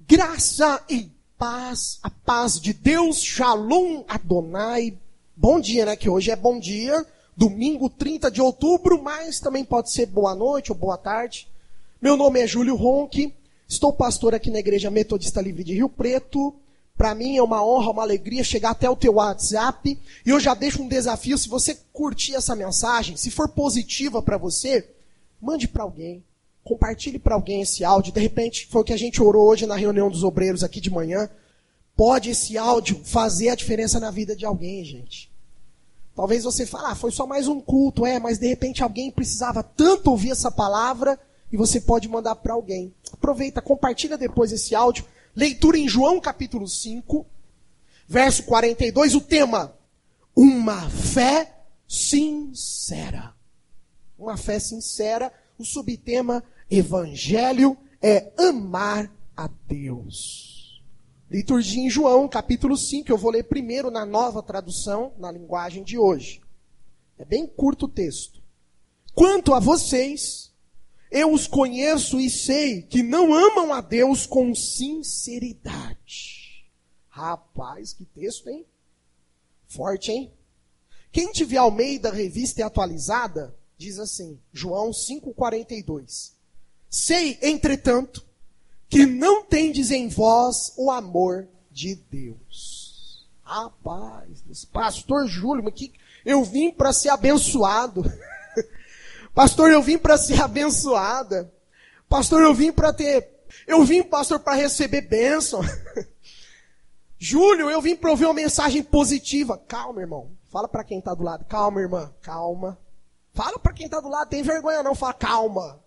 Graça e paz, a paz de Deus, Shalom Adonai. Bom dia, né? Que hoje é bom dia, domingo 30 de outubro, mas também pode ser boa noite ou boa tarde. Meu nome é Júlio Ronque, estou pastor aqui na Igreja Metodista Livre de Rio Preto. Para mim é uma honra, uma alegria chegar até o teu WhatsApp. E eu já deixo um desafio, se você curtir essa mensagem, se for positiva para você, mande para alguém. Compartilhe para alguém esse áudio. De repente, foi o que a gente orou hoje na reunião dos obreiros aqui de manhã. Pode esse áudio fazer a diferença na vida de alguém, gente. Talvez você fale, foi só mais um culto, mas de repente alguém precisava tanto ouvir essa palavra e você pode mandar para alguém. Aproveita, compartilha depois esse áudio. Leitura em João capítulo 5, verso 42, o tema, uma fé sincera. Uma fé sincera, o subtema, Evangelho é amar a Deus. Liturgia em João, capítulo 5, eu vou ler primeiro na nova tradução, na linguagem de hoje. É bem curto o texto. Quanto a vocês, eu os conheço e sei que não amam a Deus com sinceridade. Rapaz, que texto, hein? Forte, hein? Quem tiver Almeida, revista e atualizada, diz assim, João 5,42. Sei, entretanto, que não tendes em vós o amor de Deus. Rapaz, pastor Júlio, mas eu vim para ser abençoado. Pastor, eu vim para ser abençoada. Pastor, eu vim, pastor, para receber bênção. Júlio, eu vim para ouvir uma mensagem positiva. Calma, irmão. Fala para quem está do lado. Calma, irmã. Calma. Fala para quem está do lado. Tem vergonha não. Fala, calma.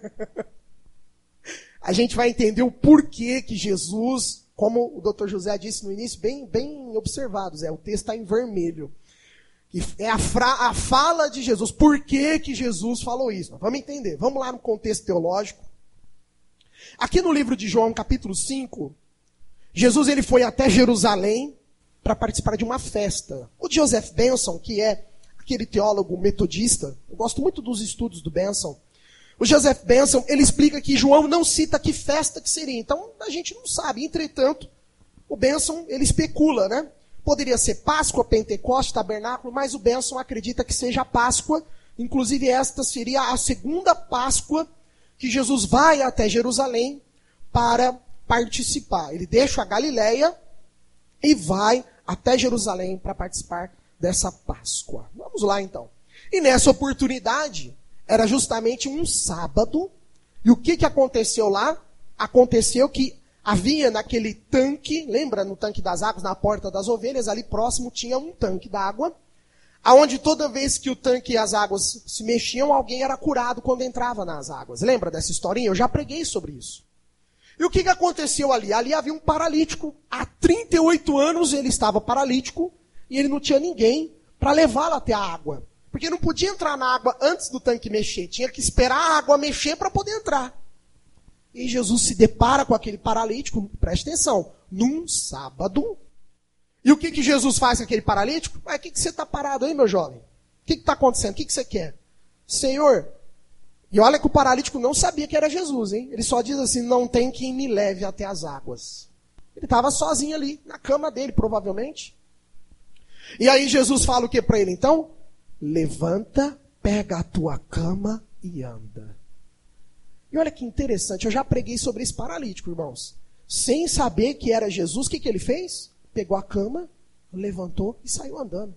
A gente vai entender o porquê que Jesus, como o Dr. José disse no início, bem observados. O texto está em vermelho. É a fala de Jesus. Por que que Jesus falou isso? Vamos entender. Vamos lá no contexto teológico. Aqui no livro de João, capítulo 5, Jesus ele foi até Jerusalém para participar de uma festa. O Joseph Benson, que é aquele teólogo metodista, eu gosto muito dos estudos do Benson. O Joseph Benson, ele explica que João não cita que festa que seria. Então, a gente não sabe. Entretanto, o Benson, ele especula, né? Poderia ser Páscoa, Pentecoste, Tabernáculo, mas o Benson acredita que seja Páscoa. Inclusive, esta seria a segunda Páscoa que Jesus vai até Jerusalém para participar. Ele deixa a Galileia e vai até Jerusalém para participar dessa Páscoa. Vamos lá, então. E nessa oportunidade, era justamente um sábado. E o que aconteceu lá? Aconteceu que havia naquele tanque, lembra no tanque das águas, na porta das ovelhas, ali próximo tinha um tanque d'água, aonde toda vez que o tanque e as águas se mexiam, alguém era curado quando entrava nas águas. Lembra dessa historinha? Eu já preguei sobre isso. E o que aconteceu ali? Ali havia um paralítico. Há 38 anos ele estava paralítico e ele não tinha ninguém para levá-lo até a água. Porque não podia entrar na água antes do tanque mexer. Tinha que esperar a água mexer para poder entrar. E Jesus se depara com aquele paralítico, preste atenção, num sábado. E o que Jesus faz com aquele paralítico? O que você está parado aí, meu jovem? O que está acontecendo? O que você quer? Senhor, e olha que o paralítico não sabia que era Jesus, hein? Ele só diz assim, não tem quem me leve até as águas. Ele estava sozinho ali, na cama dele, provavelmente. E aí Jesus fala o que para ele, então? Levanta, pega a tua cama e anda. E olha que interessante, eu já preguei sobre esse paralítico, irmãos. Sem saber que era Jesus, o que ele fez? Pegou a cama, levantou e saiu andando.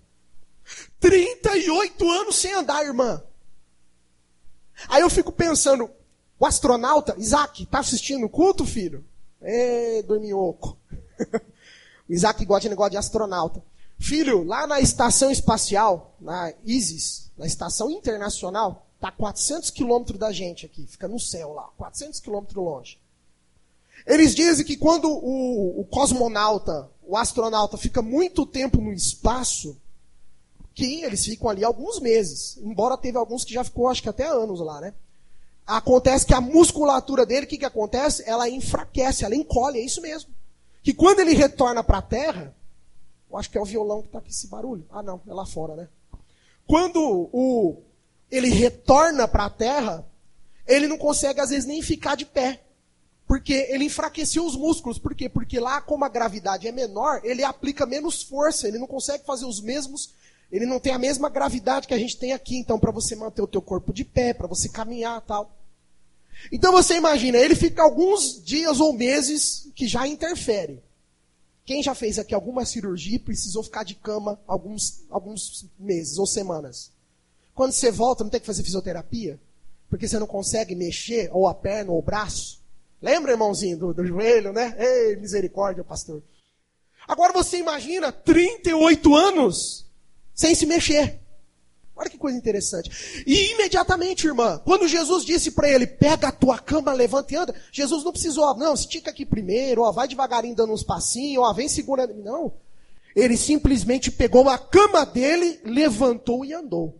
38 anos sem andar, irmã. Aí eu fico pensando, o astronauta, Isaac, tá assistindo o culto, filho? Dorminhoco. O Isaac gosta de negócio de astronauta. Filho, lá na estação espacial, na ISIS, na estação internacional, está a 400 quilômetros da gente aqui, fica no céu lá, 400 quilômetros longe. Eles dizem que quando o cosmonauta, o astronauta fica muito tempo no espaço, que eles ficam ali alguns meses, embora teve alguns que já ficou acho que até anos lá, né? Acontece que a musculatura dele, o que acontece? Ela enfraquece, ela encolhe, é isso mesmo. Que quando ele retorna para a Terra, eu acho que é o violão que está aqui esse barulho. Ah não, é lá fora, né? Quando ele retorna para a Terra, ele não consegue às vezes nem ficar de pé. Porque ele enfraqueceu os músculos. Por quê? Porque lá, como a gravidade é menor, ele aplica menos força. Ele não consegue fazer os mesmos... Ele não tem a mesma gravidade que a gente tem aqui. Então, para você manter o teu corpo de pé, para você caminhar e tal. Então, você imagina, ele fica alguns dias ou meses que já interfere. Quem já fez aqui alguma cirurgia e precisou ficar de cama alguns meses ou semanas? Quando você volta, não tem que fazer fisioterapia? Porque você não consegue mexer ou a perna ou o braço? Lembra, irmãozinho, do joelho, né? Ei, misericórdia, pastor. Agora você imagina 38 anos sem se mexer. Olha que coisa interessante. E imediatamente, irmã, quando Jesus disse para ele, pega a tua cama, levanta e anda, Jesus não precisou, não, estica aqui primeiro, ó, vai devagarinho dando uns passinhos, ó, vem segura. Não. Ele simplesmente pegou a cama dele, levantou e andou.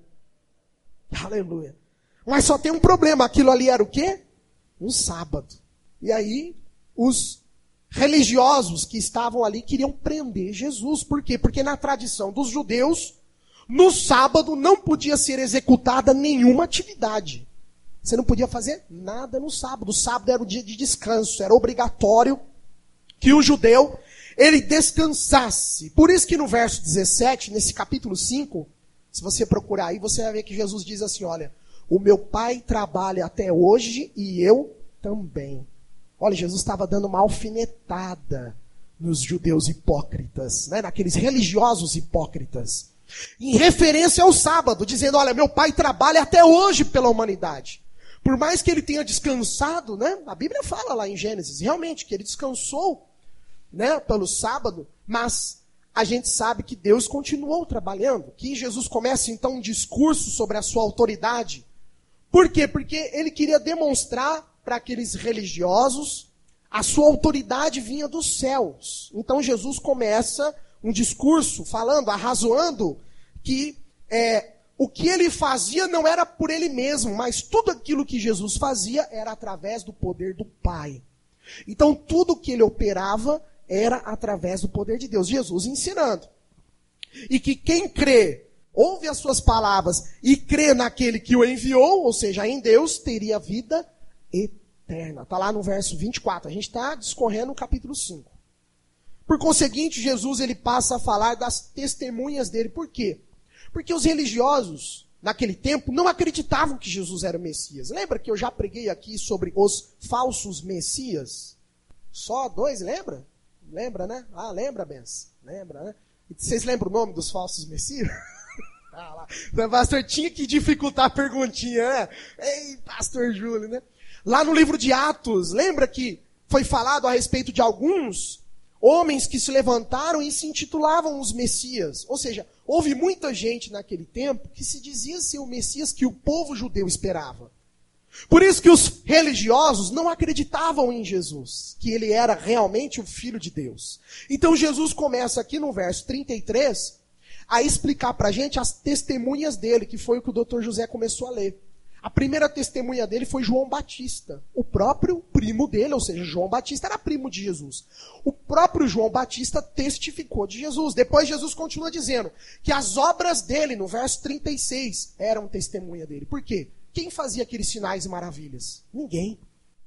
Aleluia. Mas só tem um problema, aquilo ali era o quê? Um sábado. E aí, os religiosos que estavam ali queriam prender Jesus. Por quê? Porque na tradição dos judeus, no sábado não podia ser executada nenhuma atividade. Você não podia fazer nada no sábado. O sábado era o dia de descanso. Era obrigatório que o judeu, ele descansasse. Por isso que no verso 17, nesse capítulo 5, se você procurar aí, você vai ver que Jesus diz assim, olha, o meu pai trabalha até hoje e eu também. Olha, Jesus estava dando uma alfinetada nos judeus hipócritas, né? Naqueles religiosos hipócritas. Em referência ao sábado, dizendo, olha, meu pai trabalha até hoje pela humanidade. Por mais que ele tenha descansado, né? A Bíblia fala lá em Gênesis, realmente, que ele descansou, né? Pelo sábado, mas a gente sabe que Deus continuou trabalhando. Que Jesus começa então um discurso sobre a sua autoridade. Por quê? Porque ele queria demonstrar para aqueles religiosos a sua autoridade vinha dos céus. Então Jesus começa um discurso falando, arrazoando, que o que ele fazia não era por ele mesmo, mas tudo aquilo que Jesus fazia era através do poder do Pai. Então tudo que ele operava era através do poder de Deus. Jesus ensinando. E que quem crê, ouve as suas palavras e crê naquele que o enviou, ou seja, em Deus, teria vida eterna. Está lá no verso 24. A gente está discorrendo no capítulo 5. Por conseguinte, Jesus ele passa a falar das testemunhas dele. Por quê? Porque os religiosos, naquele tempo, não acreditavam que Jesus era o Messias. Lembra que eu já preguei aqui sobre os falsos Messias? Só 2, lembra? Lembra, né? Ah, lembra, Benz? Lembra, né? Vocês lembram o nome dos falsos Messias? Ah, lá. O pastor tinha que dificultar a perguntinha, né? Ei, pastor Júlio, né? Lá no livro de Atos, lembra que foi falado a respeito de alguns homens que se levantaram e se intitulavam os Messias. Ou seja, houve muita gente naquele tempo que se dizia ser o Messias que o povo judeu esperava. Por isso que os religiosos não acreditavam em Jesus, que ele era realmente o Filho de Deus. Então Jesus começa aqui no verso 33 a explicar para a gente as testemunhas dele, que foi o que o Dr. José começou a ler. A primeira testemunha dele foi João Batista, o próprio primo dele, ou seja, João Batista era primo de Jesus. O próprio João Batista testificou de Jesus. Depois Jesus continua dizendo que as obras dele, no verso 36, eram testemunha dele. Por quê? Quem fazia aqueles sinais e maravilhas? Ninguém.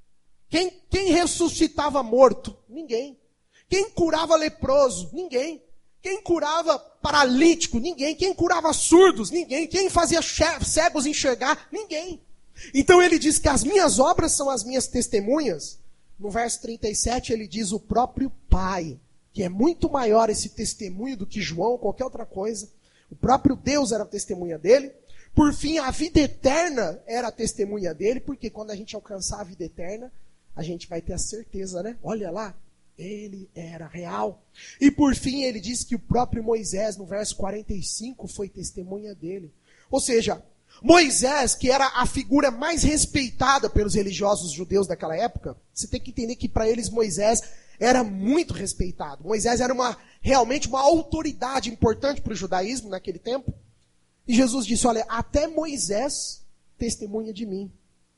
Quem ressuscitava morto? Ninguém. Quem curava leproso? Ninguém. Quem curava paralítico? Ninguém. Quem curava surdos? Ninguém. Quem fazia cegos enxergar? Ninguém. Então ele diz que as minhas obras são as minhas testemunhas. No verso 37 ele diz o próprio Pai, que é muito maior esse testemunho do que João ou qualquer outra coisa. O próprio Deus era a testemunha dele. Por fim, a vida eterna era a testemunha dele, porque quando a gente alcançar a vida eterna, a gente vai ter a certeza, né? Olha lá. Ele era real. E por fim ele diz que o próprio Moisés, no verso 45, foi testemunha dele. Ou seja, Moisés, que era a figura mais respeitada pelos religiosos judeus daquela época, você tem que entender que para eles Moisés era muito respeitado. Moisés era realmente uma autoridade importante para o judaísmo naquele tempo. E Jesus disse, olha, até Moisés testemunha de mim.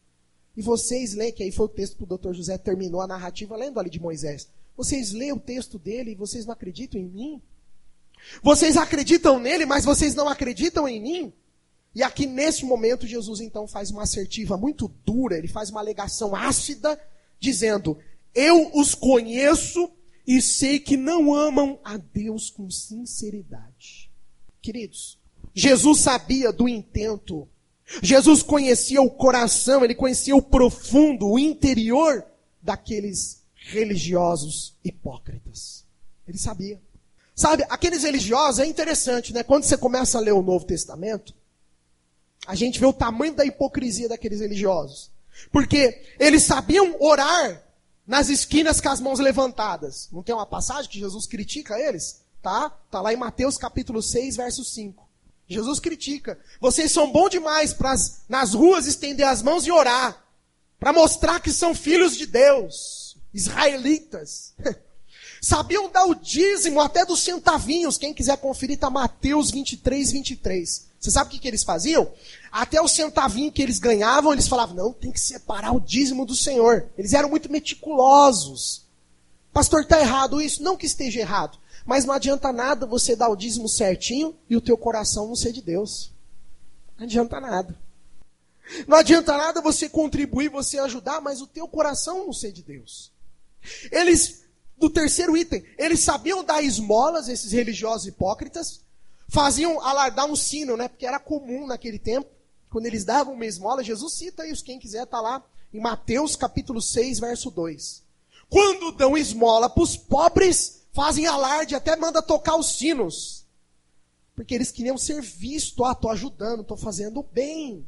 E vocês leem, que aí foi o texto que o Dr. José terminou a narrativa lendo ali de Moisés. Vocês leem o texto dele e vocês não acreditam em mim? Vocês acreditam nele, mas vocês não acreditam em mim? E aqui nesse momento Jesus então faz uma assertiva muito dura, ele faz uma alegação ácida, dizendo, Eu os conheço e sei que não amam a Deus com sinceridade. Queridos, Jesus sabia do intento. Jesus conhecia o coração, ele conhecia o profundo, o interior daqueles religiosos hipócritas. Ele sabia. Sabe, aqueles religiosos, é interessante, né? Quando você começa a ler o Novo Testamento, a gente vê o tamanho da hipocrisia daqueles religiosos. Porque eles sabiam orar nas esquinas com as mãos levantadas. Não tem uma passagem que Jesus critica eles? Tá lá em Mateus capítulo 6, verso 5. Jesus critica. Vocês são bons demais para nas ruas estender as mãos e orar. Para mostrar que são filhos de Deus. Israelitas. Sabiam dar o dízimo até dos centavinhos. Quem quiser conferir, está Mateus 23, 23. Você sabe o que eles faziam? Até o centavinho que eles ganhavam, eles falavam, não, tem que separar o dízimo do Senhor. Eles eram muito meticulosos. Pastor, está errado isso? Não que esteja errado. Mas não adianta nada você dar o dízimo certinho e o teu coração não ser de Deus. Não adianta nada. Não adianta nada você contribuir, você ajudar, mas o teu coração não ser de Deus. Eles, do terceiro item, eles sabiam dar esmolas, esses religiosos hipócritas, faziam alardar um sino, né? Porque era comum naquele tempo, quando eles davam uma esmola, Jesus cita isso, quem quiser está lá, em Mateus capítulo 6, verso 2. Quando dão esmola para os pobres, fazem alarde, até manda tocar os sinos. Porque eles queriam ser vistos, estou ajudando, estou fazendo bem.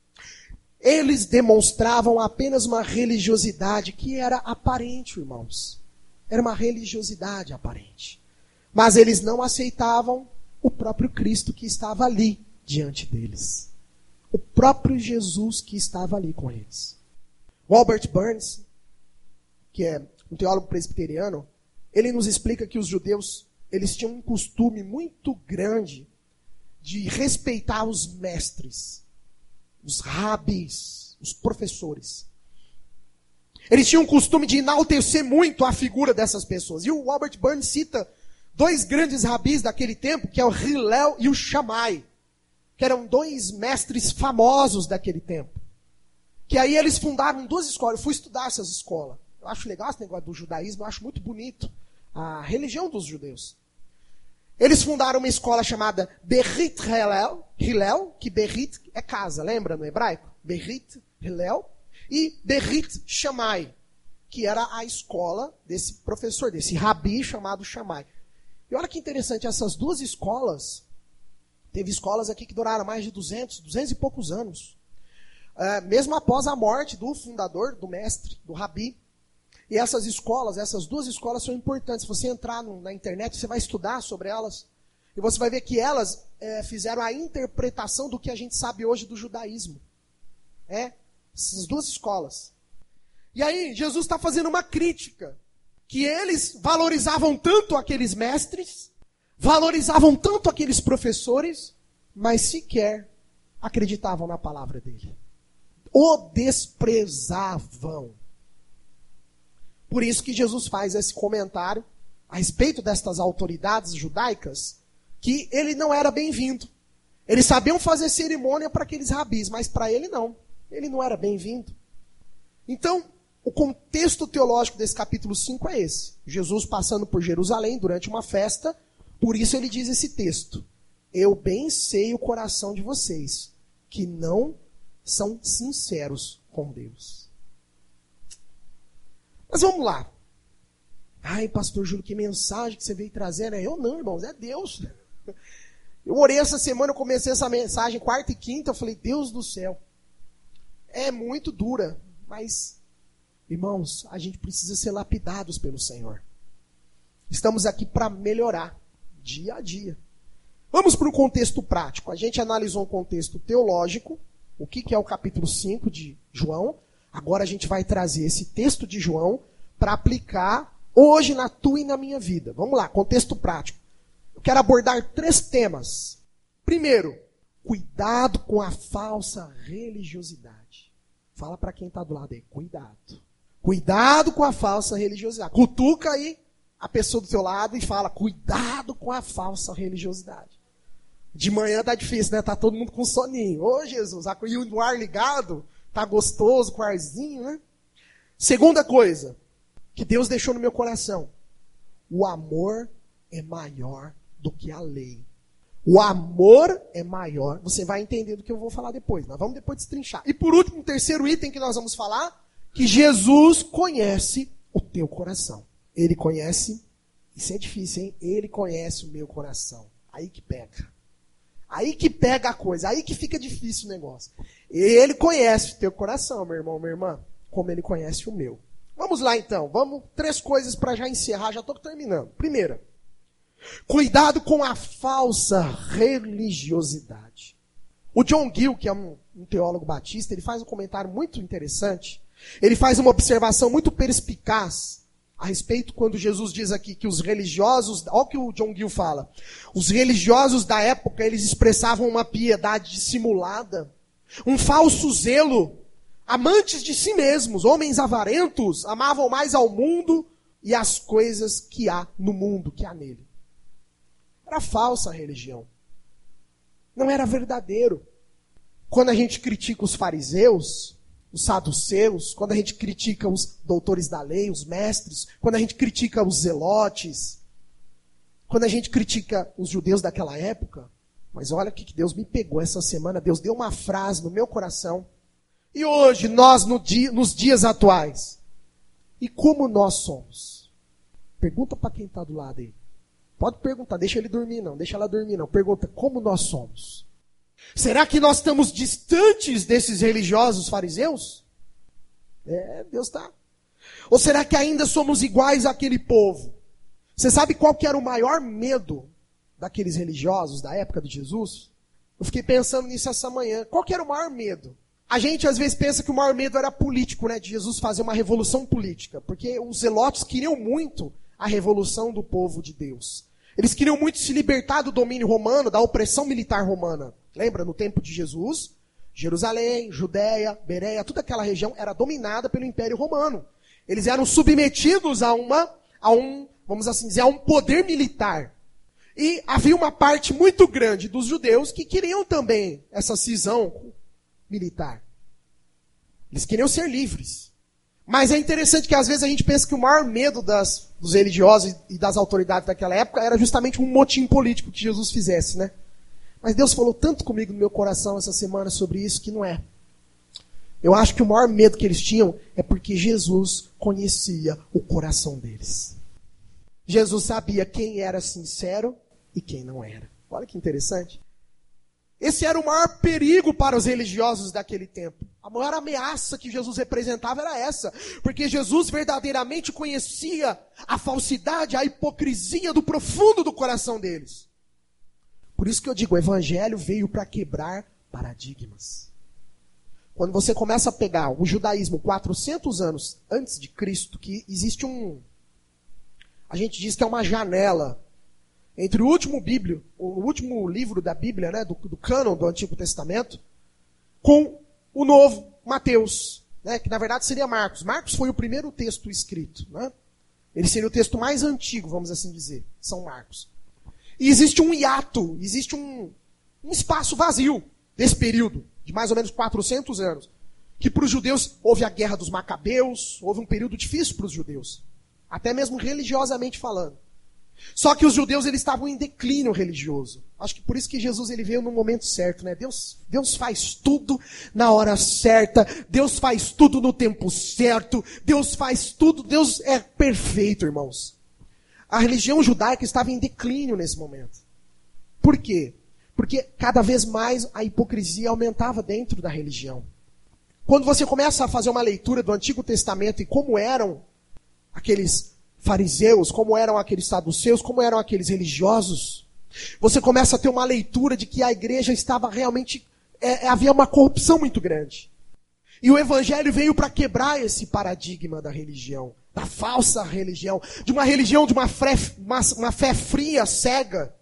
Eles demonstravam apenas uma religiosidade que era aparente, irmãos. Era uma religiosidade aparente. Mas eles não aceitavam o próprio Cristo que estava ali diante deles. O próprio Jesus que estava ali com eles. Robert Burns, que é um teólogo presbiteriano, ele nos explica que os judeus, eles tinham um costume muito grande de respeitar os mestres, os rabis, os professores. Eles tinham um costume de enaltecer muito a figura dessas pessoas. E o Robert Burns cita dois grandes rabis daquele tempo, que é o Hillel e o Shammai, que eram dois mestres famosos daquele tempo. Que aí eles fundaram duas escolas. Eu fui estudar essas escolas. Eu acho legal esse negócio do judaísmo, eu acho muito bonito. A religião dos judeus. Eles fundaram uma escola chamada Berit Hillel, que Berit é casa, lembra no hebraico? Berit Hillel. E Berit Shammai, que era a escola desse professor, desse rabi chamado Shammai. E olha que interessante, essas duas escolas, teve escolas aqui que duraram mais de 200 e poucos anos. Mesmo após a morte do fundador, do mestre, do rabi. E essas escolas, essas duas escolas são importantes. Se você entrar na internet, você vai estudar sobre elas. E você vai ver que elas fizeram a interpretação do que a gente sabe hoje do judaísmo. Essas duas escolas. E aí, Jesus está fazendo uma crítica. Que eles valorizavam tanto aqueles mestres, valorizavam tanto aqueles professores, mas sequer acreditavam na palavra dele. O desprezavam. Por isso que Jesus faz esse comentário a respeito destas autoridades judaicas, que ele não era bem-vindo. Eles sabiam fazer cerimônia para aqueles rabis, mas para ele não. Ele não era bem-vindo. Então, o contexto teológico desse capítulo 5 é esse. Jesus passando por Jerusalém durante uma festa, por isso ele diz esse texto. Eu bem sei o coração de vocês, que não são sinceros com Deus. Mas vamos lá. Ai, pastor Júlio, que mensagem que você veio trazer, né? Eu não, irmãos, é Deus. Eu orei essa semana, eu comecei essa mensagem quarta e quinta, eu falei, Deus do céu. É muito dura, mas, irmãos, a gente precisa ser lapidados pelo Senhor. Estamos aqui para melhorar, dia a dia. Vamos para o contexto prático. A gente analisou um contexto teológico, o que é o capítulo 5 de João. Agora a gente vai trazer esse texto de João para aplicar hoje na tua e na minha vida. Vamos lá, contexto prático. Eu quero abordar 3 temas. Primeiro, cuidado com a falsa religiosidade. Fala para quem está do lado aí, cuidado. Cuidado com a falsa religiosidade. Cutuca aí a pessoa do teu lado e fala, cuidado com a falsa religiosidade. De manhã tá difícil, né? Tá todo mundo com soninho. Ô Jesus, e o ar ligado, tá gostoso com o arzinho, né? Segunda coisa, que Deus deixou no meu coração. O amor é maior do que a lei. O amor é maior. Você vai entender do que eu vou falar depois. Nós vamos depois destrinchar. E por último, o terceiro item que nós vamos falar, que Jesus conhece o teu coração. Ele conhece, isso é difícil, hein? Ele conhece o meu coração. Aí que pega. Aí que pega a coisa. Aí que fica difícil o negócio. Ele conhece o teu coração, meu irmão, minha irmã, como ele conhece o meu. Vamos lá então. Vamos, 3 coisas para já encerrar. Já estou terminando. Primeira, cuidado com a falsa religiosidade. O John Gill, que é um teólogo batista, ele faz um comentário muito interessante. Ele faz uma observação muito perspicaz a respeito quando Jesus diz aqui que os religiosos, olha o que o John Gill fala, os religiosos da época, eles expressavam uma piedade dissimulada, um falso zelo, amantes de si mesmos, homens avarentos, amavam mais ao mundo e as coisas que há no mundo, que há nele. Era falsa a religião. Não era verdadeiro. Quando a gente critica os fariseus, os saduceus, quando a gente critica os doutores da lei, os mestres, quando a gente critica os zelotes, quando a gente critica os judeus daquela época, mas olha o que Deus me pegou essa semana, Deus deu uma frase no meu coração. E hoje, nós nos dias atuais, e como nós somos? Pergunta para quem está do lado aí. Pode perguntar, deixa ele dormir não, deixa ela dormir não. Pergunta, como nós somos? Será que nós estamos distantes desses religiosos fariseus? Deus está. Ou será que ainda somos iguais àquele povo? Você sabe qual que era o maior medo daqueles religiosos da época de Jesus? Eu fiquei pensando nisso essa manhã. Qual que era o maior medo? A gente às vezes pensa que o maior medo era político, né? De Jesus fazer uma revolução política. Porque os zelotes queriam muito a revolução do povo de Deus. Eles queriam muito se libertar do domínio romano, da opressão militar romana. Lembra, no tempo de Jesus, Jerusalém, Judéia, Bereia, toda aquela região era dominada pelo Império Romano. Eles eram submetidos a um, vamos assim dizer, a um poder militar. E havia uma parte muito grande dos judeus que queriam também essa cisão militar. Eles queriam ser livres. Mas é interessante que às vezes a gente pensa que o maior medo dos religiosos e das autoridades daquela época era justamente um motim político que Jesus fizesse, né? Mas Deus falou tanto comigo no meu coração essa semana sobre isso que não é. Eu acho que o maior medo que eles tinham é porque Jesus conhecia o coração deles. Jesus sabia quem era sincero e quem não era. Olha que interessante. Esse era o maior perigo para os religiosos daquele tempo. A maior ameaça que Jesus representava era essa. Porque Jesus verdadeiramente conhecia a falsidade, a hipocrisia do profundo do coração deles. Por isso que eu digo, o evangelho veio para quebrar paradigmas. Quando você começa a pegar o judaísmo 400 anos antes de Cristo, que existe a gente diz que é uma janela entre o último livro da Bíblia, né, do cânon do Antigo Testamento, com o novo, Mateus, né, que na verdade seria Marcos. Marcos foi o primeiro texto escrito, né? Ele seria o texto mais antigo, vamos assim dizer, São Marcos. E existe um hiato, existe um espaço vazio desse período, de mais ou menos 400 anos, que para os judeus houve a guerra dos Macabeus, houve um período difícil para os judeus, até mesmo religiosamente falando. Só que os judeus eles estavam em declínio religioso. Acho que por isso que Jesus ele veio no momento certo, né? Deus faz tudo na hora certa, Deus faz tudo no tempo certo, Deus faz tudo, Deus é perfeito, irmãos. A religião judaica estava em declínio nesse momento. Por quê? Porque cada vez mais a hipocrisia aumentava dentro da religião. Quando você começa a fazer uma leitura do Antigo Testamento e como eram aqueles fariseus, como eram aqueles saduceus, como eram aqueles religiosos, você começa a ter uma leitura de que a igreja estava realmente, havia uma corrupção muito grande. E o evangelho veio para quebrar esse paradigma da religião, da falsa religião, de uma fé fria, cega.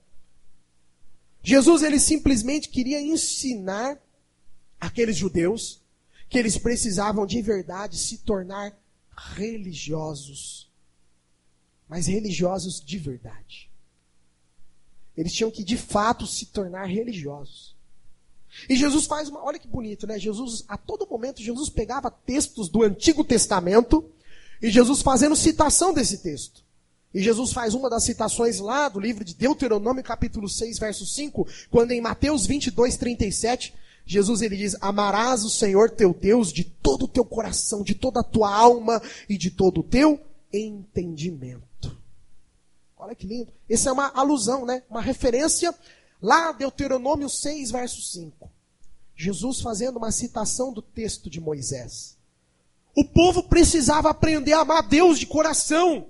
Jesus, ele simplesmente queria ensinar aqueles judeus que eles precisavam de verdade se tornar religiosos. Mas religiosos de verdade. Eles tinham que, de fato, se tornar religiosos. E Jesus faz olha que bonito, né? A todo momento, Jesus pegava textos do Antigo Testamento E Jesus fazendo citação desse texto. E Jesus faz uma das citações lá do livro de Deuteronômio, capítulo 6, verso 5, quando em Mateus 22, 37, Jesus ele diz, amarás o Senhor teu Deus de todo o teu coração, de toda a tua alma e de todo o teu entendimento. Olha que lindo. Essa é uma alusão, né? Uma referência lá, Deuteronômio 6, verso 5. Jesus fazendo uma citação do texto de Moisés. O povo precisava aprender a amar Deus de coração.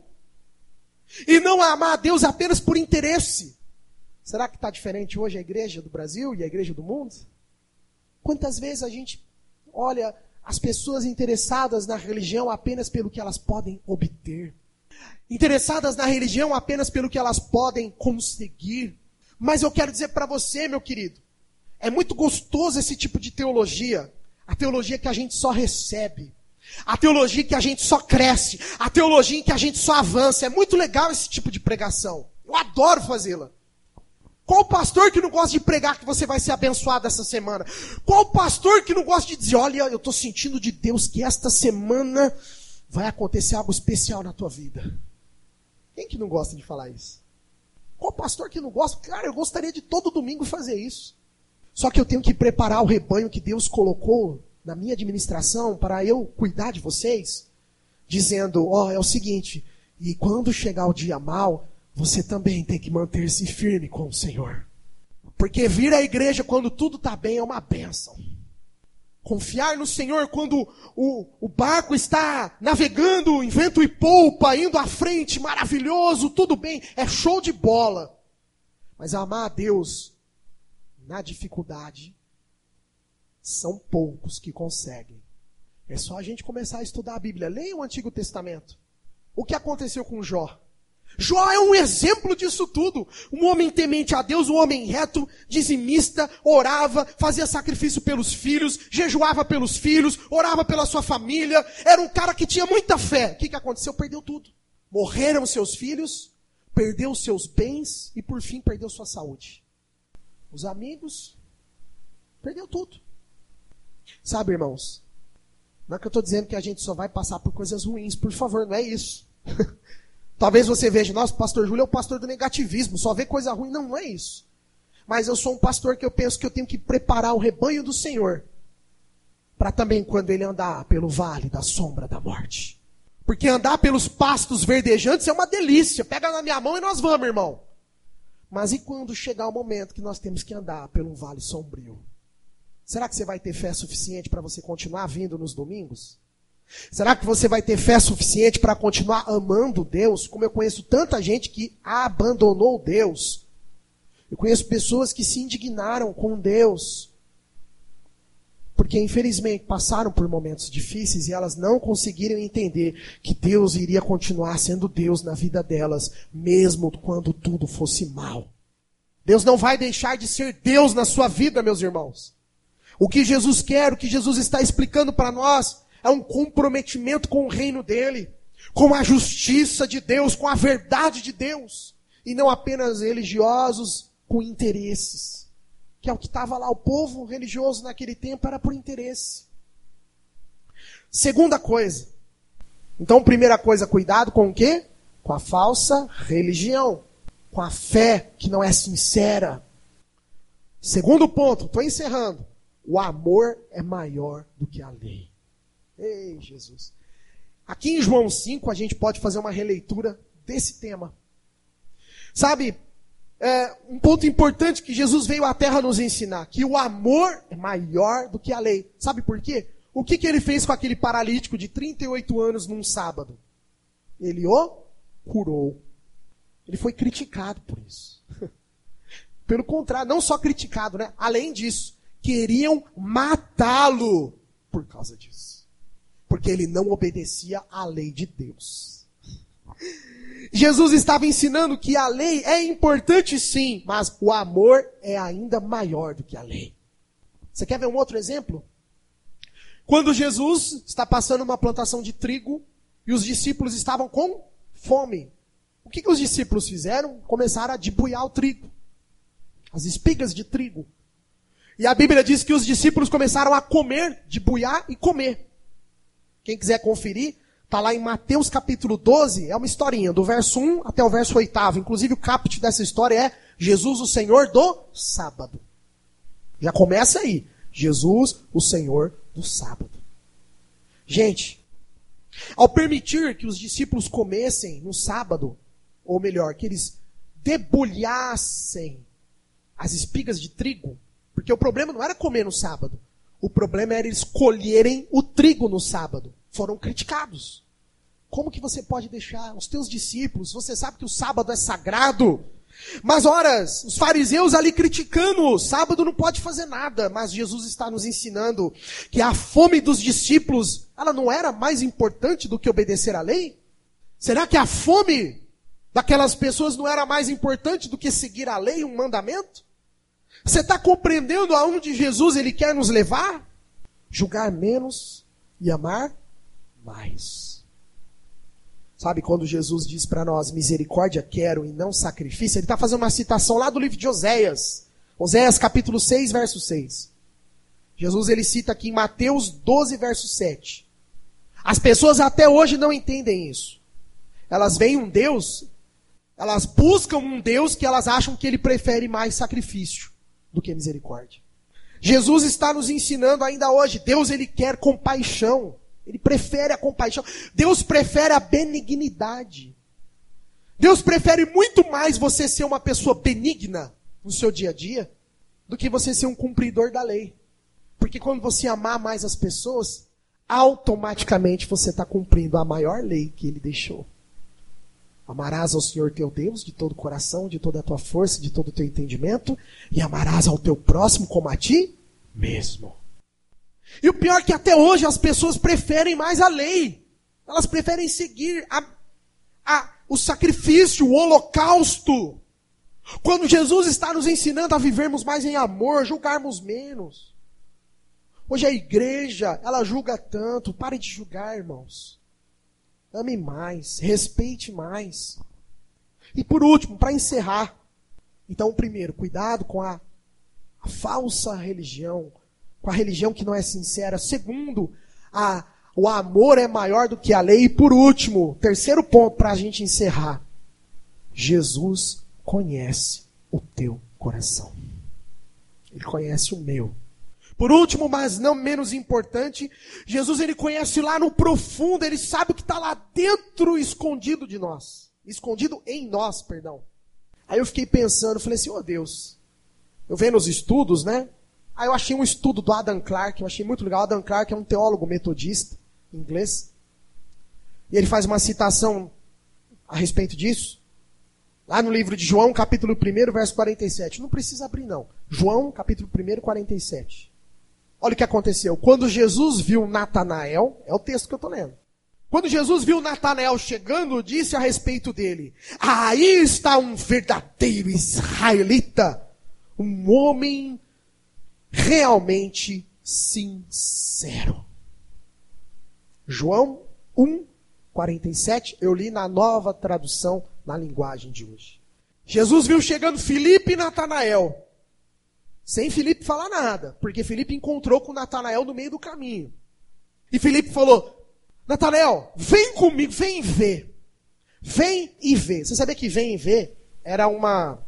E não a amar a Deus apenas por interesse. Será que está diferente hoje a igreja do Brasil e a igreja do mundo? Quantas vezes a gente olha as pessoas interessadas na religião apenas pelo que elas podem obter. Interessadas na religião apenas pelo que elas podem conseguir. Mas eu quero dizer para você, meu querido, é muito gostoso esse tipo de teologia. A teologia que a gente só recebe. A teologia que a gente só cresce. A teologia em que a gente só avança. É muito legal esse tipo de pregação. Eu adoro fazê-la. Qual pastor que não gosta de pregar que você vai ser abençoado essa semana? Qual pastor que não gosta de dizer, olha, eu estou sentindo de Deus que esta semana vai acontecer algo especial na tua vida? Quem que não gosta de falar isso? Qual pastor que não gosta? Cara, eu gostaria de todo domingo fazer isso. Só que eu tenho que preparar o rebanho que Deus colocou na minha administração para eu cuidar de vocês, dizendo, é o seguinte, e quando chegar o dia mau, você também tem que manter-se firme com o Senhor. Porque vir à igreja quando tudo está bem é uma bênção. Confiar no Senhor quando o barco está navegando em vento e polpa, indo à frente, maravilhoso, tudo bem, é show de bola. Mas amar a Deus na dificuldade, são poucos que conseguem. É só a gente começar a estudar a Bíblia. Leia o Antigo Testamento. O que aconteceu com Jó? Jó é um exemplo disso tudo. Um homem temente a Deus, um homem reto, dizimista, orava, fazia sacrifício pelos filhos, jejuava pelos filhos, orava pela sua família. Era um cara que tinha muita fé. O que aconteceu? Perdeu tudo. Morreram seus filhos, perdeu seus bens e por fim perdeu sua saúde. Os amigos, perdeu tudo. Sabe, irmãos, não é que eu estou dizendo que a gente só vai passar por coisas ruins, por favor, não é isso. Talvez você veja, nossa, o pastor Júlio é o pastor do negativismo, só vê coisa ruim. Não, não é isso. Mas eu sou um pastor que eu penso que eu tenho que preparar o rebanho do Senhor, para também quando ele andar pelo vale da sombra da morte. Porque andar pelos pastos verdejantes é uma delícia. Pega na minha mão e nós vamos, irmão. Mas e quando chegar o momento que nós temos que andar pelo vale sombrio? Será que você vai ter fé suficiente para você continuar vindo nos domingos? Será que você vai ter fé suficiente para continuar amando Deus? Como eu conheço tanta gente que abandonou Deus. Eu conheço pessoas que se indignaram com Deus. Porque infelizmente passaram por momentos difíceis e elas não conseguiram entender que Deus iria continuar sendo Deus na vida delas, mesmo quando tudo fosse mal. Deus não vai deixar de ser Deus na sua vida, meus irmãos. O que Jesus quer, o que Jesus está explicando para nós, é um comprometimento com o reino dele, com a justiça de Deus, com a verdade de Deus, e não apenas religiosos com interesses, que é o que estava lá, o povo religioso naquele tempo era por interesse. Segunda coisa, então primeira coisa, cuidado com o quê? Com a falsa religião, com a fé que não é sincera. Segundo ponto, estou encerrando, o amor é maior do que a lei. Ei, Jesus. Aqui em João 5, a gente pode fazer uma releitura desse tema. Sabe, um ponto importante que Jesus veio à Terra nos ensinar, que o amor é maior do que a lei. Sabe por quê? O que ele fez com aquele paralítico de 38 anos num sábado? Ele o curou. Ele foi criticado por isso. Pelo contrário, não só criticado, né? Além disso, queriam matá-lo por causa disso. Porque ele não obedecia à lei de Deus. Jesus estava ensinando que a lei é importante sim, mas o amor é ainda maior do que a lei. Você quer ver um outro exemplo? Quando Jesus está passando uma plantação de trigo e os discípulos estavam com fome. O que os discípulos fizeram? Começaram a debuiar o trigo. As espigas de trigo. E a Bíblia diz que os discípulos começaram a comer, debuiar e comer. Quem quiser conferir, Está lá em Mateus capítulo 12, é uma historinha, do verso 1 até o verso 8. Inclusive o caput dessa história é Jesus, o Senhor do sábado. Já começa aí. Jesus, o Senhor do sábado. Gente, ao permitir que os discípulos comessem no sábado, ou melhor, que eles debulhassem as espigas de trigo, porque o problema não era comer no sábado, o problema era eles colherem o trigo no sábado. Foram criticados. Como que você pode deixar os teus discípulos, você sabe que o sábado é sagrado, mas horas, os fariseus ali criticando, sábado não pode fazer nada, mas Jesus está nos ensinando que a fome dos discípulos, ela não era mais importante do que obedecer à lei? Será que a fome daquelas pessoas não era mais importante do que seguir a lei, um mandamento? Você está compreendendo aonde Jesus ele quer nos levar? Julgar menos e amar mais. Sabe quando Jesus diz para nós, misericórdia quero e não sacrifício? Ele está fazendo uma citação lá do livro de Oséias. Oséias capítulo 6, verso 6. Jesus ele cita aqui em Mateus 12, verso 7. As pessoas até hoje não entendem isso. Elas veem um Deus, elas buscam um Deus que elas acham que ele prefere mais sacrifício do que misericórdia. Jesus está nos ensinando ainda hoje, Deus ele quer compaixão. Ele prefere a compaixão. Deus prefere a benignidade. Deus prefere muito mais você ser uma pessoa benigna no seu dia a dia do que você ser um cumpridor da lei. Porque quando você amar mais as pessoas, automaticamente você está cumprindo a maior lei que ele deixou. Amarás ao Senhor teu Deus de todo o coração, de toda a tua força, de todo o teu entendimento, e amarás ao teu próximo como a ti mesmo. E o pior é que até hoje as pessoas preferem mais a lei. Elas preferem seguir o sacrifício, o holocausto. Quando Jesus está nos ensinando a vivermos mais em amor, julgarmos menos. Hoje a igreja, ela julga tanto. Pare de julgar, irmãos. Ame mais, respeite mais. E por último, para encerrar. Então, primeiro, cuidado com a falsa religião. Com a religião que não é sincera. Segundo, o amor é maior do que a lei. E por último, terceiro ponto para a gente encerrar. Jesus conhece o teu coração. Ele conhece o meu. Por último, mas não menos importante, Jesus ele conhece lá no profundo, ele sabe o que está lá dentro escondido de nós. Escondido em nós, perdão. Aí eu fiquei pensando, falei assim, Deus, eu vendo os estudos, né? Aí eu achei um estudo do Adam Clarke, eu achei muito legal. Adam Clarke é um teólogo metodista, inglês. E ele faz uma citação a respeito disso. Lá no livro de João, capítulo 1, verso 47. Não precisa abrir, não. João, capítulo 1, 47. Olha o que aconteceu. Quando Jesus viu Natanael, é o texto que eu estou lendo. Quando Jesus viu Natanael chegando, disse a respeito dele, aí está um verdadeiro israelita, um homem realmente sincero. João 1, 47, eu li na nova tradução na linguagem de hoje. Jesus viu chegando Filipe e Natanael, sem Filipe falar nada, porque Filipe encontrou com Natanael no meio do caminho. E Filipe falou, Natanael, vem comigo, vem ver. Vem e vê. Você sabia que vem e ver era uma...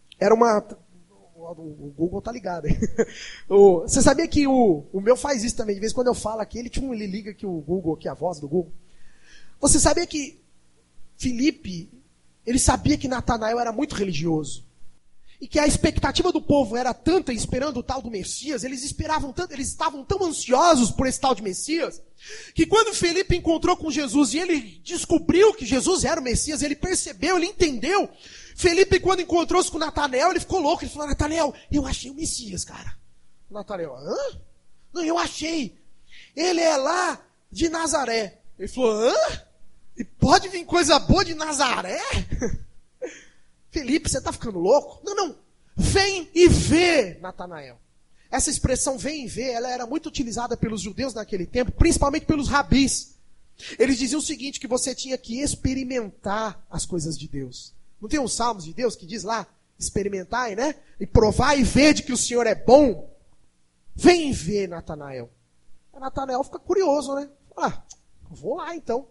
O Google tá ligado. Você sabia que o meu faz isso também. De vez em quando eu falo aqui, ele liga aqui o Google, aqui a voz do Google. Você sabia que Filipe, ele sabia que Natanael era muito religioso. E que a expectativa do povo era tanta, esperando o tal do Messias, eles esperavam tanto, eles estavam tão ansiosos por esse tal de Messias, que quando Filipe encontrou com Jesus e ele descobriu que Jesus era o Messias, ele percebeu, ele entendeu. Filipe, quando encontrou-se com Natanael, ele ficou louco. Ele falou, Natanael, eu achei o Messias, cara. Natanael, hã? Não, eu achei. Ele é lá de Nazaré. Ele falou, hã? E pode vir coisa boa de Nazaré? Filipe, você está ficando louco? Não. Vem e vê, Natanael. Essa expressão vem e vê, ela era muito utilizada pelos judeus naquele tempo, principalmente pelos rabis. Eles diziam o seguinte, que você tinha que experimentar as coisas de Deus. Não tem uns salmos de Deus que diz lá, experimentai, né? E provai e vede que o Senhor é bom. Vem e vê, Natanael. A Natanael fica curioso, né? Vou lá então.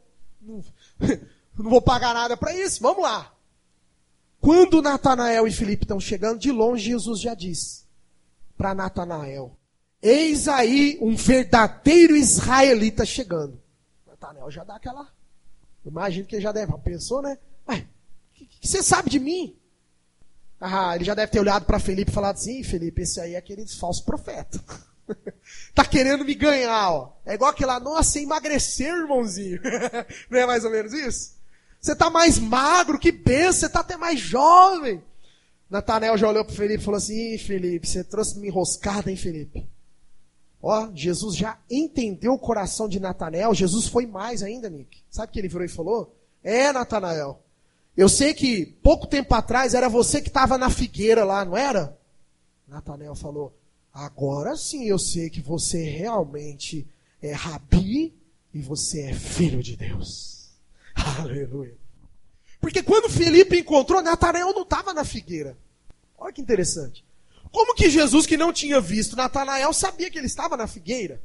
não vou pagar nada para isso, vamos lá. Quando Natanael e Filipe estão chegando, de longe Jesus já diz para Natanael: eis aí um verdadeiro israelita chegando. Natanael já dá aquela... Imagino que ele já deve... Pensou, né? Ué, o que você sabe de mim? Ele já deve ter olhado para Filipe e falado assim: Filipe, esse aí é aquele falso profeta. Tá querendo me ganhar, ó. É igual aquele lá: nossa, você emagreceu, irmãozinho. Não é mais ou menos isso? Você tá mais magro, que benção, você tá até mais jovem. Natanael já olhou para Filipe e falou assim: Filipe, você trouxe uma enroscada, hein, Filipe? Ó, Jesus já entendeu o coração de Natanael. Jesus foi mais ainda, Nick. Sabe o que ele virou e falou? Natanael, eu sei que pouco tempo atrás era você que estava na figueira lá, não era? Natanael falou: agora sim eu sei que você realmente é Rabi e você é filho de Deus. Aleluia. Porque quando Filipe encontrou, Natanael não estava na figueira. Olha que interessante. Como que Jesus, que não tinha visto Natanael, sabia que ele estava na figueira?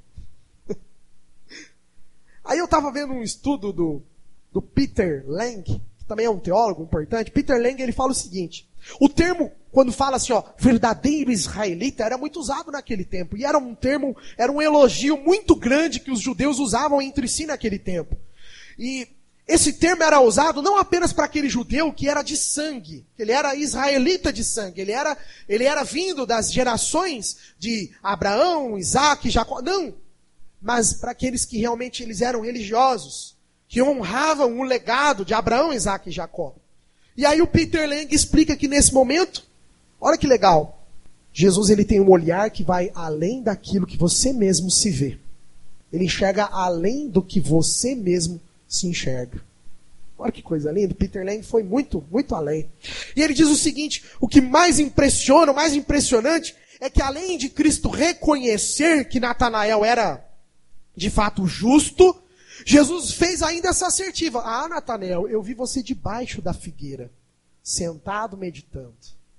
Aí eu estava vendo um estudo do Peter Lang, que também é um teólogo importante. Peter Lang, ele fala o seguinte: o termo, quando fala assim, ó, verdadeiro israelita, era muito usado naquele tempo. E era um termo, era um elogio muito grande que os judeus usavam entre si naquele tempo. E esse termo era usado não apenas para aquele judeu que era de sangue, que ele era israelita de sangue, ele era vindo das gerações de Abraão, Isaac, Jacó, não, mas para aqueles que realmente eles eram religiosos, que honravam o legado de Abraão, Isaac e Jacó. E aí o Peter Lang explica que nesse momento, olha que legal, Jesus ele tem um olhar que vai além daquilo que você mesmo se vê. Ele enxerga além do que você mesmo se enxerga. Olha que coisa linda. Peter Lang foi muito, muito além. E ele diz o seguinte: o que mais impressiona, o mais impressionante, é que além de Cristo reconhecer que Natanael era de fato justo, Jesus fez ainda essa assertiva: Natanael, eu vi você debaixo da figueira, sentado meditando.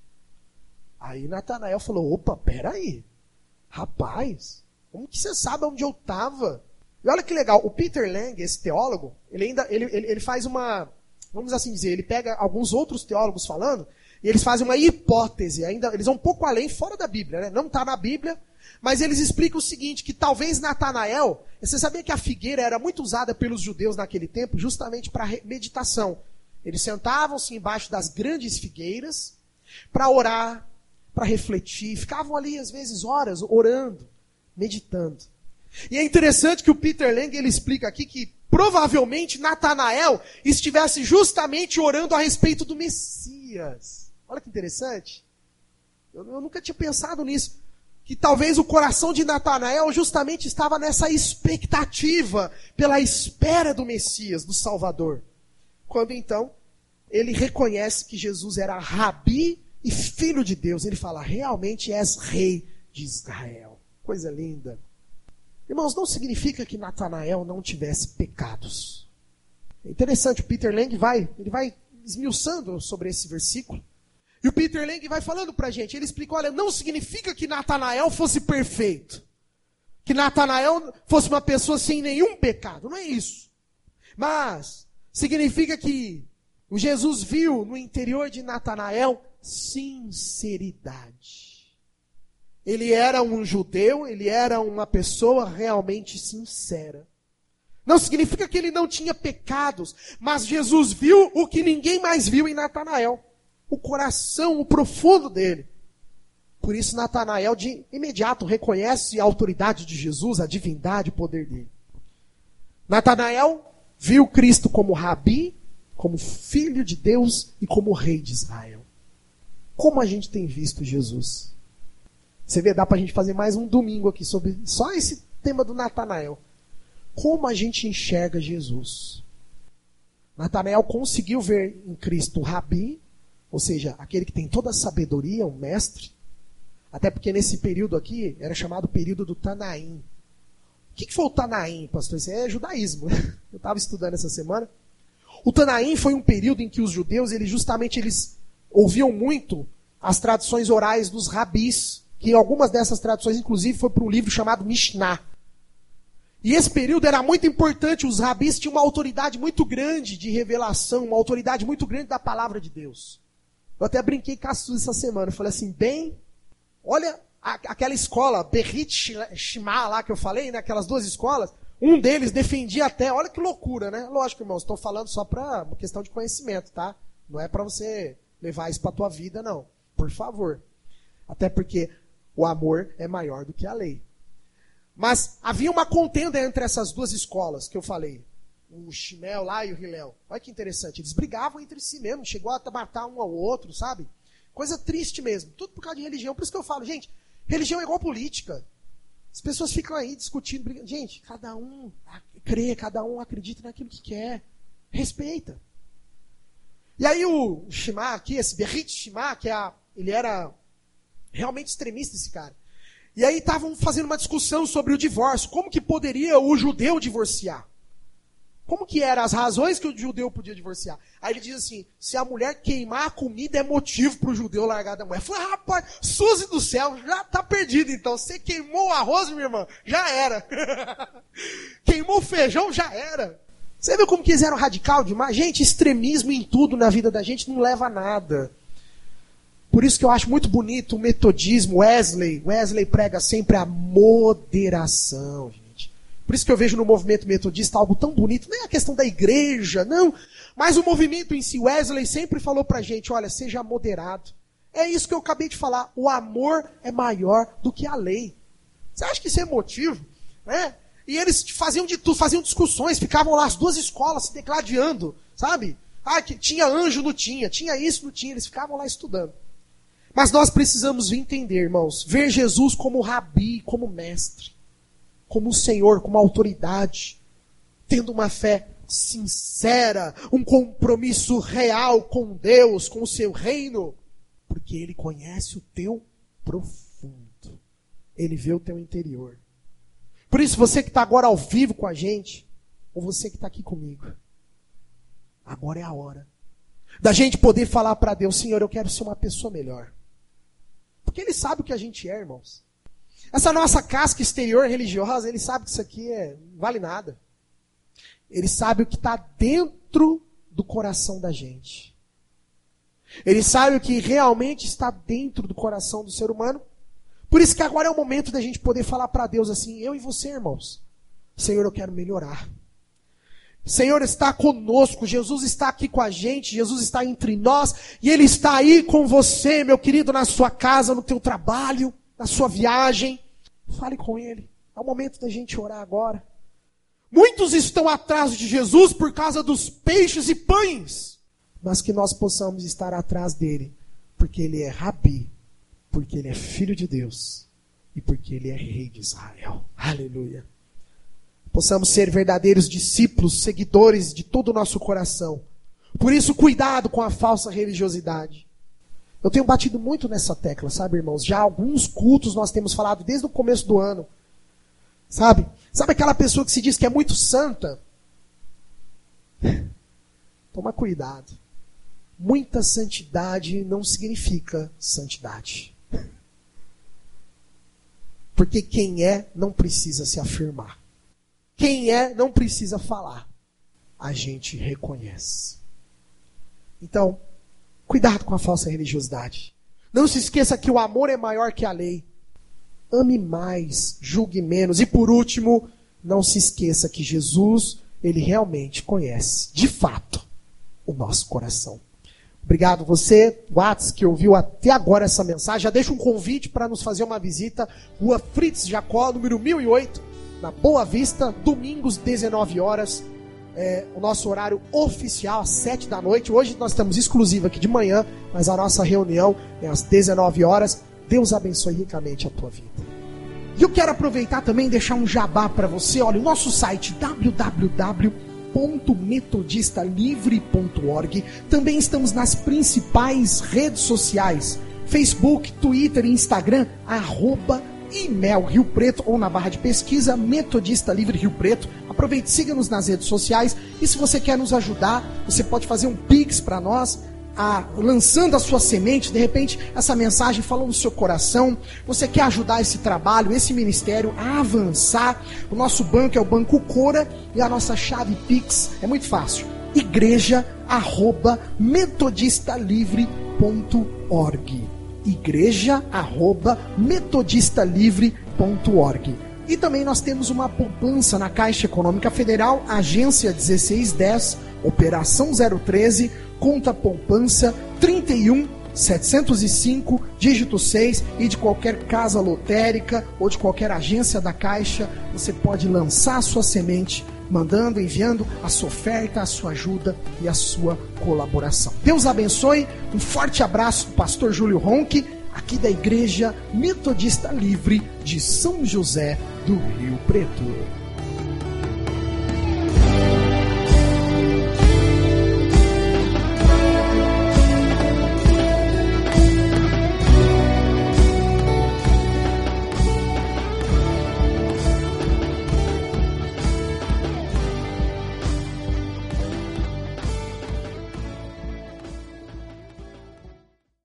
Aí Natanael falou: opa, peraí, rapaz, como que você sabe onde eu estava? E olha que legal, o Peter Lang, esse teólogo, ele faz uma, vamos assim dizer, ele pega alguns outros teólogos falando, e eles fazem uma hipótese, ainda, eles vão um pouco além, fora da Bíblia, né? Não está na Bíblia, mas eles explicam o seguinte, que talvez Natanael, você sabia que a figueira era muito usada pelos judeus naquele tempo, justamente para meditação. Eles sentavam-se embaixo das grandes figueiras, para orar, para refletir, ficavam ali às vezes horas, orando, meditando. E é interessante que o Peter Lang, ele explica aqui que provavelmente Natanael estivesse justamente orando a respeito do Messias. Olha que interessante. Eu nunca tinha pensado nisso. Que talvez o coração de Natanael justamente estava nessa expectativa, pela espera do Messias, do Salvador. Quando então ele reconhece que Jesus era Rabi e filho de Deus, ele fala: realmente és rei de Israel. Coisa linda. Irmãos, não significa que Natanael não tivesse pecados. É interessante, o Peter Lang vai esmiuçando sobre esse versículo. E o Peter Lang vai falando pra gente, ele explica: olha, não significa que Natanael fosse perfeito. Que Natanael fosse uma pessoa sem nenhum pecado, não é isso. Mas significa que o Jesus viu no interior de Natanael sinceridade. Ele era um judeu, ele era uma pessoa realmente sincera. Não significa que ele não tinha pecados, mas Jesus viu o que ninguém mais viu em Natanael. O coração, o profundo dele. Por isso Natanael de imediato reconhece a autoridade de Jesus, a divindade, o poder dele. Natanael viu Cristo como Rabi, como filho de Deus e como rei de Israel. Como a gente tem visto Jesus? Você vê, dá para a gente fazer mais um domingo aqui sobre só esse tema do Natanael. Como a gente enxerga Jesus? Natanael conseguiu ver em Cristo o Rabi, ou seja, aquele que tem toda a sabedoria, um mestre. Até porque nesse período aqui era chamado período do Tanaim. O que foi o Tanaim, pastor? Isso é judaísmo. Eu estava estudando essa semana. O Tanaim foi um período em que os judeus, eles ouviam muito as tradições orais dos rabis, que algumas dessas tradições, inclusive, foi para um livro chamado Mishnah. E esse período era muito importante, os rabis tinham uma autoridade muito grande de revelação, uma autoridade muito grande da palavra de Deus. Eu até brinquei com a Suzy essa semana, eu falei assim, olha aquela escola, Berit Shema lá que eu falei, né, aquelas duas escolas, um deles defendia até, olha que loucura, né? Lógico, irmãos, estou falando só para uma questão de conhecimento, tá? Não é para você levar isso para a tua vida, não. Por favor. Até porque o amor é maior do que a lei. Mas havia uma contenda entre essas duas escolas que eu falei. O Shimel lá e o Hillel. Olha que interessante. Eles brigavam entre si mesmo. Chegou a matar um ao outro, sabe? Coisa triste mesmo. Tudo por causa de religião. Por isso que eu falo, gente, religião é igual política. As pessoas ficam aí discutindo, brigando. Gente, cada um crê, cada um acredita naquilo que quer. Respeita. E aí o Shema aqui, esse Berit Shema, ele era realmente extremista, esse cara. E aí estavam fazendo uma discussão sobre o divórcio. Como que poderia o judeu divorciar? Como que eram as razões que o judeu podia divorciar? Aí ele diz assim, se a mulher queimar a comida é motivo para o judeu largar da mulher. Eu falei, rapaz, Suzy do céu, já está perdido então. Você queimou o arroz, minha irmã? Já era. Queimou o feijão? Já era. Você viu como que eles eram radical demais? Gente, extremismo em tudo na vida da gente não leva a nada. Por isso que eu acho muito bonito o metodismo, Wesley prega sempre a moderação, gente. Por isso que eu vejo no movimento metodista algo tão bonito, não é a questão da igreja, não, mas o movimento em si. Wesley sempre falou pra gente, olha, seja moderado. É isso que eu acabei de falar, o amor é maior do que a lei. Você acha que isso é motivo? Né? E eles faziam de tudo, faziam discussões, ficavam lá as duas escolas se degladiando, sabe? Que tinha anjo, não tinha isso, não tinha, eles ficavam lá estudando. Mas nós precisamos entender, irmãos, ver Jesus como rabi, como mestre, como Senhor, como autoridade, tendo uma fé sincera, um compromisso real com Deus, com o seu reino, porque Ele conhece o teu profundo, Ele vê o teu interior. Por isso, você que está agora ao vivo com a gente, ou você que está aqui comigo, agora é a hora da gente poder falar para Deus, Senhor, eu quero ser uma pessoa melhor. Porque Ele sabe o que a gente é, irmãos. Essa nossa casca exterior religiosa, Ele sabe que isso aqui não vale nada. Ele sabe o que está dentro do coração da gente. Ele sabe o que realmente está dentro do coração do ser humano. Por isso que agora é o momento da gente poder falar para Deus assim, eu e você, irmãos. Senhor, eu quero melhorar. Senhor está conosco, Jesus está aqui com a gente, Jesus está entre nós, e Ele está aí com você, meu querido, na sua casa, no teu trabalho, na sua viagem. Fale com Ele. É o momento da gente orar agora. Muitos estão atrás de Jesus por causa dos peixes e pães, mas que nós possamos estar atrás dele, porque Ele é rabi, porque Ele é filho de Deus, e porque Ele é rei de Israel. Aleluia. Possamos ser verdadeiros discípulos, seguidores de todo o nosso coração. Por isso, cuidado com a falsa religiosidade. Eu tenho batido muito nessa tecla, sabe, irmãos? Já alguns cultos nós temos falado desde o começo do ano. Sabe? Sabe aquela pessoa que se diz que é muito santa? Toma cuidado. Muita santidade não significa santidade. Porque quem é não precisa se afirmar. Quem é, não precisa falar. A gente reconhece. Então, cuidado com a falsa religiosidade. Não se esqueça que o amor é maior que a lei. Ame mais, julgue menos. E por último, não se esqueça que Jesus, Ele realmente conhece, de fato, o nosso coração. Obrigado você, Watts, que ouviu até agora essa mensagem. Já deixa um convite para nos fazer uma visita. Rua Fritz Jacó, número 1008. Na Boa Vista, domingos, 19 horas, o nosso horário oficial, às 7 da noite. Hoje nós estamos exclusivo aqui de manhã, mas a nossa reunião é às 19 horas. Deus abençoe ricamente a tua vida. E eu quero aproveitar também e deixar um jabá para você. Olha, o nosso site www.metodistalivre.org. Também estamos nas principais redes sociais, Facebook, Twitter e Instagram, @IMEL Rio Preto, ou na barra de pesquisa Metodista Livre Rio Preto. Aproveite, siga-nos nas redes sociais, e se você quer nos ajudar, você pode fazer um Pix para nós, lançando a sua semente, de repente essa mensagem falou no seu coração, você quer ajudar esse trabalho, esse ministério a avançar. O nosso banco é o Banco Cora e a nossa chave Pix é muito fácil: igreja@metodistalivre.org. igreja@metodistalivre.org. E também nós temos uma poupança na Caixa Econômica Federal, agência 1610, operação 013, conta poupança 31.705, dígito 6, e de qualquer casa lotérica ou de qualquer agência da Caixa, você pode lançar a sua semente, mandando, enviando a sua oferta, a sua ajuda e a sua colaboração. Deus abençoe, um forte abraço do pastor Júlio Ronque, aqui da Igreja Metodista Livre de São José do Rio Preto.